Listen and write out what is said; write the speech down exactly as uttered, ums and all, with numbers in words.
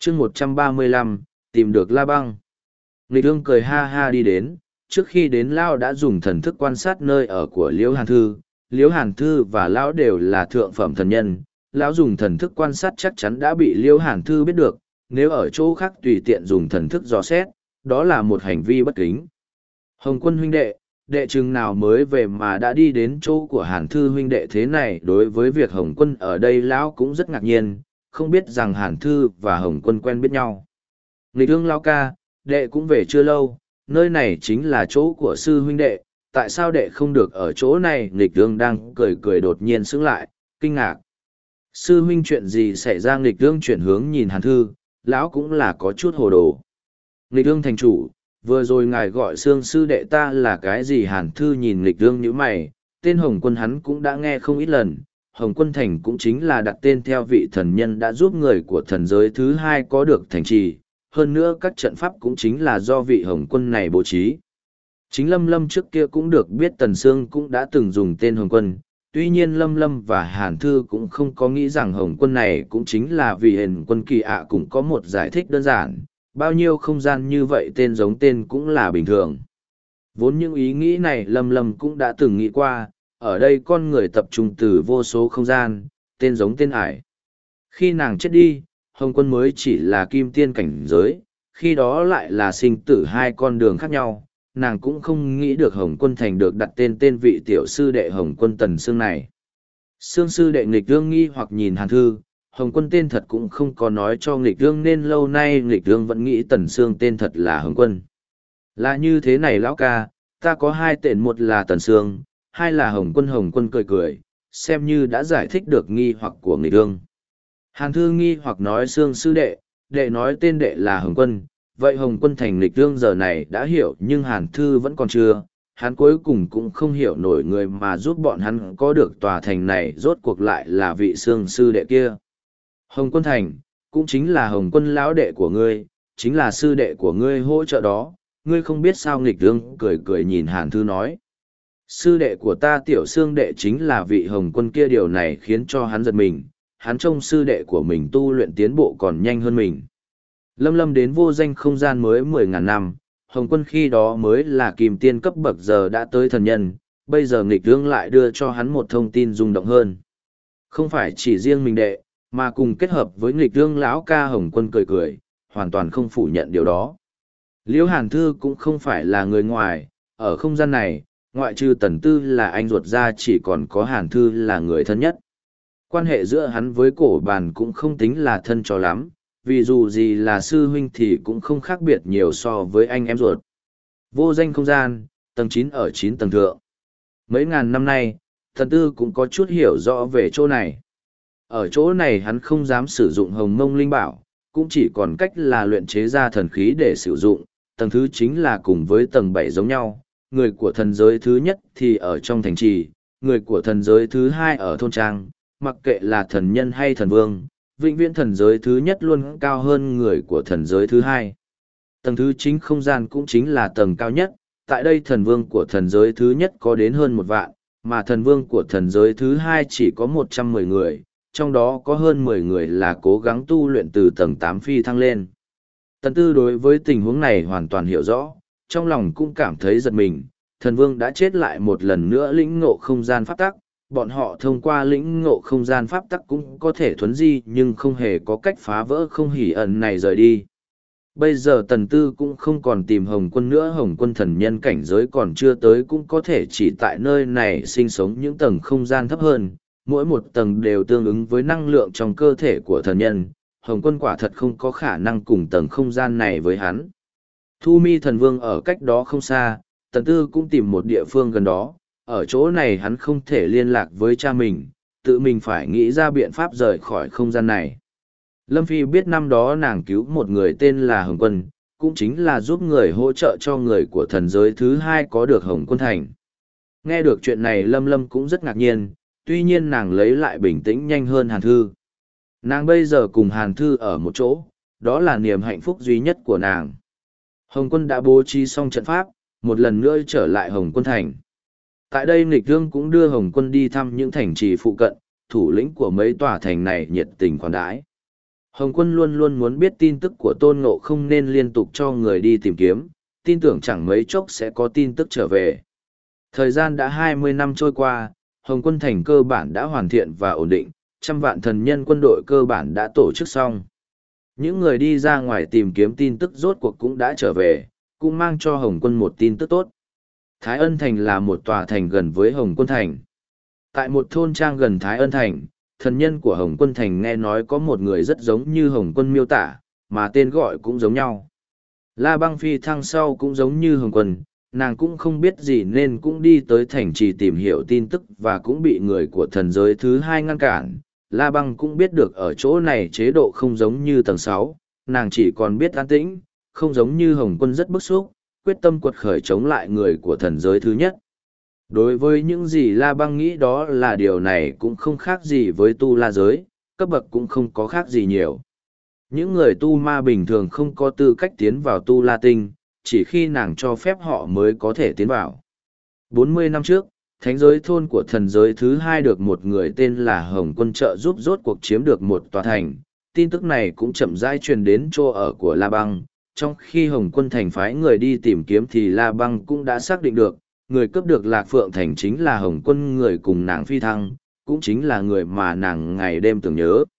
chương một trăm ba mươi lăm, tìm được La Băng. Nghịch ương cười ha ha đi đến, trước khi đến Lao đã dùng thần thức quan sát nơi ở của Liễu Hàn Thư. Liễu Hàn Thư và Lão đều là thượng phẩm thần nhân, Lão dùng thần thức quan sát chắc chắn đã bị Liễu Hàn Thư biết được, nếu ở chỗ khác tùy tiện dùng thần thức dò xét, đó là một hành vi bất kính. Hồng Quân huynh đệ, đệ chừng nào mới về mà đã đi đến chỗ của Hàn Thư huynh đệ thế này? Đối với việc Hồng Quân ở đây Lão cũng rất ngạc nhiên, không biết rằng Hàn Thư và Hồng Quân quen biết nhau. Nghịch ương Lão ca, đệ cũng về chưa lâu, nơi này chính là chỗ của sư huynh đệ, tại sao đệ không được ở chỗ này? Nghịch ương đang cười cười đột nhiên sững lại, kinh ngạc. Sư huynh chuyện gì xảy ra? Nghịch ương chuyển hướng nhìn Hàn Thư, Lão cũng là có chút hồ đồ. Nghịch ương thành chủ, vừa rồi ngài gọi xương sư đệ ta là cái gì? Hàn Thư nhìn nghịch ương như mày, tên Hồng Quân hắn cũng đã nghe không ít lần. Hồng Quân Thành cũng chính là đặt tên theo vị thần nhân đã giúp người của thần giới thứ hai có được thành trì, hơn nữa các trận pháp cũng chính là do vị Hồng Quân này bố trí. Chính Lâm Lâm trước kia cũng được biết Tần Sương cũng đã từng dùng tên Hồng Quân, tuy nhiên Lâm Lâm và Hàn Thư cũng không có nghĩ rằng Hồng Quân này cũng chính là vì Hồng Quân kỳ ạ. Cũng có một giải thích đơn giản, bao nhiêu không gian như vậy tên giống tên cũng là bình thường. Vốn những ý nghĩ này Lâm Lâm cũng đã từng nghĩ qua, ở đây con người tập trung từ vô số không gian, tên giống tên ải. Khi nàng chết đi, Hồng Quân mới chỉ là kim tiên cảnh giới, khi đó lại là sinh tử hai con đường khác nhau, nàng cũng không nghĩ được Hồng Quân Thành được đặt tên tên vị tiểu sư đệ Hồng Quân Tần Sương này. Sương sư đệ nghịch ương nghi hoặc nhìn Hàn Thư, Hồng Quân tên thật cũng không có nói cho nghịch ương nên lâu nay nghịch ương vẫn nghĩ Tần Sương tên thật là Hồng Quân. Là như thế này lão ca, ta có hai tên, một là Tần Sương, hai là Hồng Quân. Hồng Quân cười cười, xem như đã giải thích được nghi hoặc của nghịch ương. Hàn Thư nghi hoặc nói Sương sư đệ, đệ nói tên đệ là Hồng Quân, vậy Hồng Quân Thành nghịch ương giờ này đã hiểu, nhưng Hàn Thư vẫn còn chưa, hắn cuối cùng cũng không hiểu nổi người mà giúp bọn hắn có được tòa thành này rốt cuộc lại là vị Sương sư đệ kia. Hồng Quân Thành, cũng chính là Hồng Quân lão đệ của ngươi, chính là sư đệ của ngươi hỗ trợ đó, ngươi không biết sao? Nghịch ương cười cười nhìn Hàn Thư nói. Sư đệ của ta tiểu Sương đệ chính là vị Hồng Quân kia, điều này khiến cho hắn giật mình, hắn trông sư đệ của mình tu luyện tiến bộ còn nhanh hơn mình. Lâm Lâm đến vô danh không gian mới mười ngàn năm, Hồng Quân khi đó mới là kim tiên cấp bậc giờ đã tới thần nhân, bây giờ nghịch ương lại đưa cho hắn một thông tin rung động hơn. Không phải chỉ riêng mình đệ, mà cùng kết hợp với nghịch ương lão ca. Hồng Quân cười cười, hoàn toàn không phủ nhận điều đó. Liễu Hàn Thư cũng không phải là người ngoài, ở không gian này, ngoại trừ Tần Tư là anh ruột ra chỉ còn có Hàn Thư là người thân nhất. Quan hệ giữa hắn với cổ bàn cũng không tính là thân cho lắm, vì dù gì là sư huynh thì cũng không khác biệt nhiều so với anh em ruột. Vô danh không gian, tầng chín ở chín tầng thượng. Mấy ngàn năm nay, Tần Tư cũng có chút hiểu rõ về chỗ này. Ở chỗ này hắn không dám sử dụng hồng mông linh bảo, cũng chỉ còn cách là luyện chế ra thần khí để sử dụng. Tầng thứ chính là cùng với tầng bảy giống nhau, người của thần giới thứ nhất thì ở trong thành trì, người của thần giới thứ hai ở thôn trang, mặc kệ là thần nhân hay thần vương, vĩnh viễn thần giới thứ nhất luôn cao hơn người của thần giới thứ hai. Tầng thứ chính không gian cũng chính là tầng cao nhất, tại đây thần vương của thần giới thứ nhất có đến hơn một vạn, mà thần vương của thần giới thứ hai chỉ có một trăm mười người, trong đó có hơn mười người là cố gắng tu luyện từ tầng tám phi thăng lên. Tần Tư đối với tình huống này hoàn toàn hiểu rõ, trong lòng cũng cảm thấy giật mình, thần vương đã chết lại một lần nữa lĩnh ngộ không gian pháp tắc, bọn họ thông qua lĩnh ngộ không gian pháp tắc cũng có thể thuấn di nhưng không hề có cách phá vỡ không hỉ ẩn này rời đi. Bây giờ Tần Tư cũng không còn tìm Hồng Quân nữa, Hồng Quân thần nhân cảnh giới còn chưa tới cũng có thể chỉ tại nơi này sinh sống những tầng không gian thấp hơn, mỗi một tầng đều tương ứng với năng lượng trong cơ thể của thần nhân. Hồng Quân quả thật không có khả năng cùng tầng không gian này với hắn. Thu Mi thần vương ở cách đó không xa, Tần Tư cũng tìm một địa phương gần đó, ở chỗ này hắn không thể liên lạc với cha mình, tự mình phải nghĩ ra biện pháp rời khỏi không gian này. Lâm Phi biết năm đó nàng cứu một người tên là Hồng Quân, cũng chính là giúp người hỗ trợ cho người của thần giới thứ hai có được Hồng Quân Thành. Nghe được chuyện này Lâm Lâm cũng rất ngạc nhiên, tuy nhiên nàng lấy lại bình tĩnh nhanh hơn Hàn Thư. Nàng bây giờ cùng Hàn Thư ở một chỗ, đó là niềm hạnh phúc duy nhất của nàng. Hồng Quân đã bố trí xong trận pháp, một lần nữa trở lại Hồng Quân Thành. Tại đây nghịch ương cũng đưa Hồng Quân đi thăm những thành trì phụ cận, thủ lĩnh của mấy tòa thành này nhiệt tình khoản đãi. Hồng Quân luôn luôn muốn biết tin tức của Tôn Ngộ không nên liên tục cho người đi tìm kiếm, tin tưởng chẳng mấy chốc sẽ có tin tức trở về. Thời gian đã hai mươi năm trôi qua, Hồng Quân thành cơ bản đã hoàn thiện và ổn định, trăm vạn thần nhân quân đội cơ bản đã tổ chức xong. Những người đi ra ngoài tìm kiếm tin tức rốt cuộc cũng đã trở về, cũng mang cho Hồng Quân một tin tức tốt. Thái Ân Thành là một tòa thành gần với Hồng Quân Thành. Tại một thôn trang gần Thái Ân Thành, thần nhân của Hồng Quân Thành nghe nói có một người rất giống như Hồng Quân miêu tả, mà tên gọi cũng giống nhau. La Băng phi thăng sau cũng giống như Hồng Quân, nàng cũng không biết gì nên cũng đi tới thành trì tìm hiểu tin tức và cũng bị người của thần giới thứ hai ngăn cản. La Băng cũng biết được ở chỗ này chế độ không giống như tầng sáu, nàng chỉ còn biết an tĩnh, không giống như Hồng Quân rất bức xúc, quyết tâm quật khởi chống lại người của thần giới thứ nhất. Đối với những gì La Băng nghĩ đó là điều này cũng không khác gì với tu la giới, cấp bậc cũng không có khác gì nhiều. Những người tu ma bình thường không có tư cách tiến vào tu la tinh, chỉ khi nàng cho phép họ mới có thể tiến vào. bốn mươi năm trước, thánh giới thôn của thần giới thứ hai được một người tên là Hồng Quân trợ giúp rốt cuộc chiếm được một tòa thành. Tin tức này cũng chậm rãi truyền đến chỗ ở của La Băng. Trong khi Hồng Quân thành phái người đi tìm kiếm thì La Băng cũng đã xác định được, người cướp được Lạc Phượng thành chính là Hồng Quân người cùng nàng phi thăng, cũng chính là người mà nàng ngày đêm tưởng nhớ.